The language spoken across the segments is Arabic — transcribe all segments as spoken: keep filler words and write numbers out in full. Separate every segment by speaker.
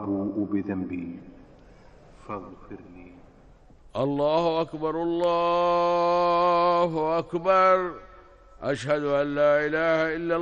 Speaker 1: وأبوء بذنبي فاغفر لي.
Speaker 2: الله أكبر الله أكبر. أشهد أن لا إله إلا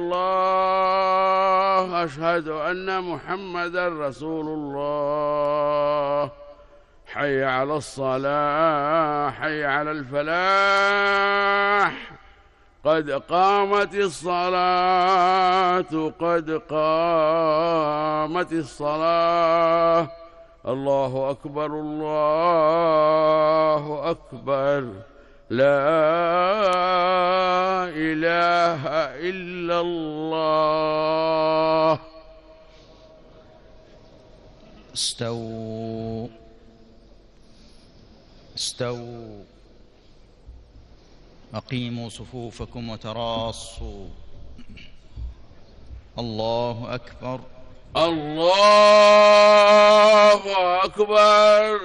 Speaker 2: الله. أشهد أن محمدا رسول الله. حي على الصلاة، حي على الفلاح، قد قامت الصلاة، قد قامت الصلاة. الله أكبر الله أكبر. لا إله إلا الله.
Speaker 3: استووا استووا أقيموا صفوفكم وتراصوا. الله أكبر
Speaker 2: الله أكبر.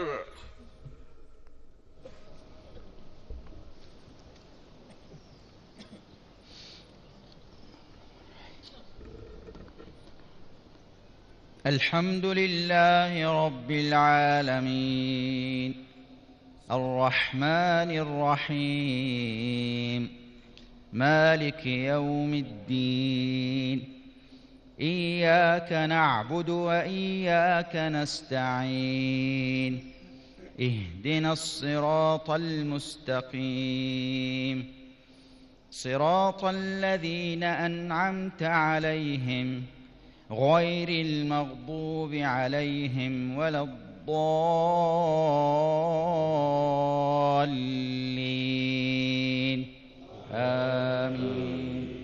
Speaker 3: الحمد لله رب العالمين الرحمن الرحيم مالك يوم الدين. إياك نعبد وإياك نستعين. اهدنا الصراط المستقيم صراط الذين أنعمت عليهم غير المغضوب عليهم ولا الضالين. آمين.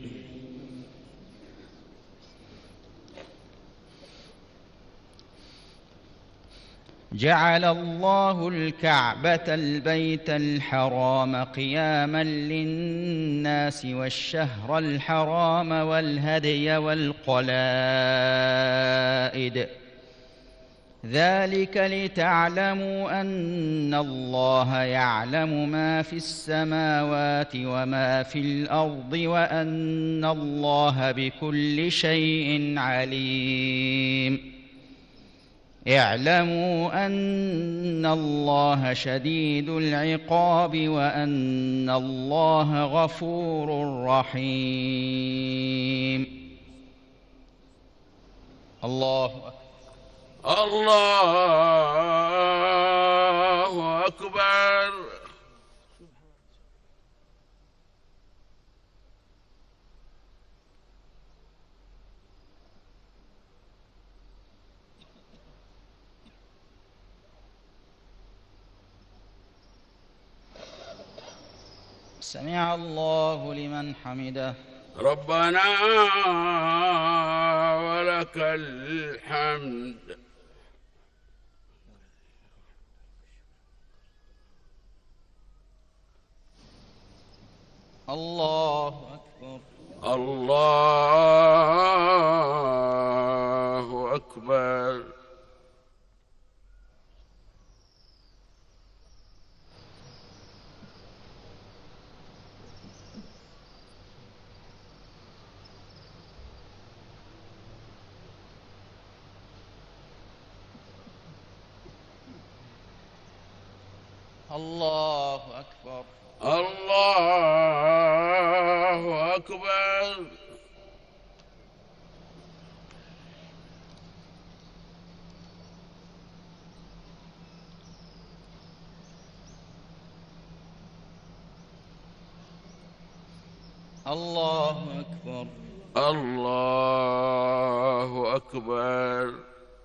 Speaker 3: جعل الله الكعبة البيت الحرام قياما للناس والشهر الحرام والهدي والقلائد ذلك لتعلموا أن الله يعلم ما في السماوات وما في الأرض وأن الله بكل شيء عليم. اعلموا أن الله شديد العقاب وأن الله غفور رحيم. الله أكبر.
Speaker 2: الله أكبر.
Speaker 3: سمع الله لمن حمده.
Speaker 2: ربنا ولك الحمد.
Speaker 3: الله أكبر.
Speaker 2: الله أكبر.
Speaker 3: الله أكبر.
Speaker 2: الله أكبر.
Speaker 3: الله أكبر.
Speaker 2: الله أكبر.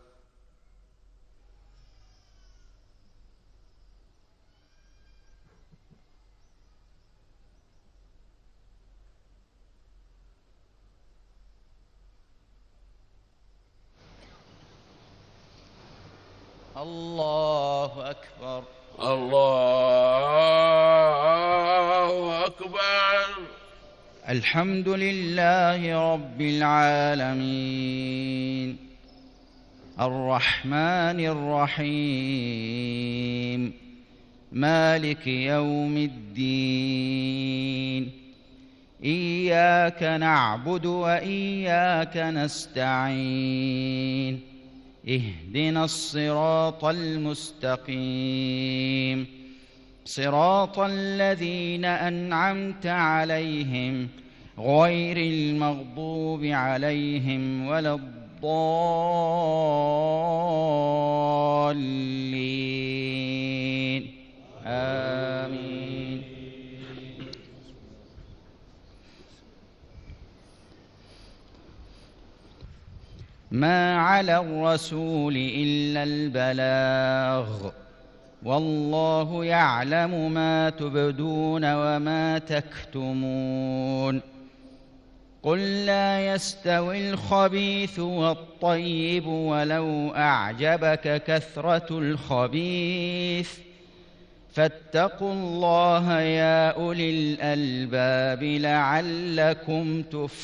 Speaker 3: الله أكبر.
Speaker 2: الله أكبر.
Speaker 3: الحمد لله رب العالمين الرحمن الرحيم مالك يوم الدين. إياك نعبد وإياك نستعين. اهدنا الصراط المستقيم صراط الذين أنعمت عليهم غير المغضوب عليهم ولا الضالين آمين. ما على الرسول إلا البلاغ والله يعلم ما تبدون وما تكتمون. قل لا يستوي الخبيث والطيب ولو أعجبك كثرة الخبيث فاتقوا الله يا أولي الألباب لعلكم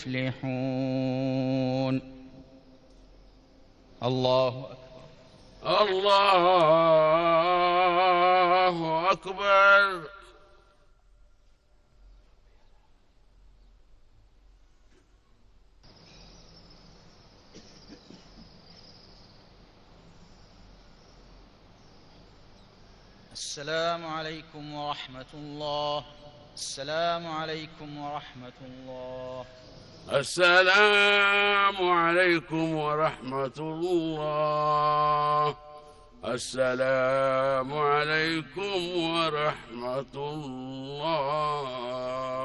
Speaker 3: تفلحون. الله أكبر.
Speaker 2: الله أكبر.
Speaker 3: السلام عليكم ورحمة الله. السلام عليكم ورحمة الله.
Speaker 2: السلام عليكم ورحمة الله. السلام عليكم ورحمة الله.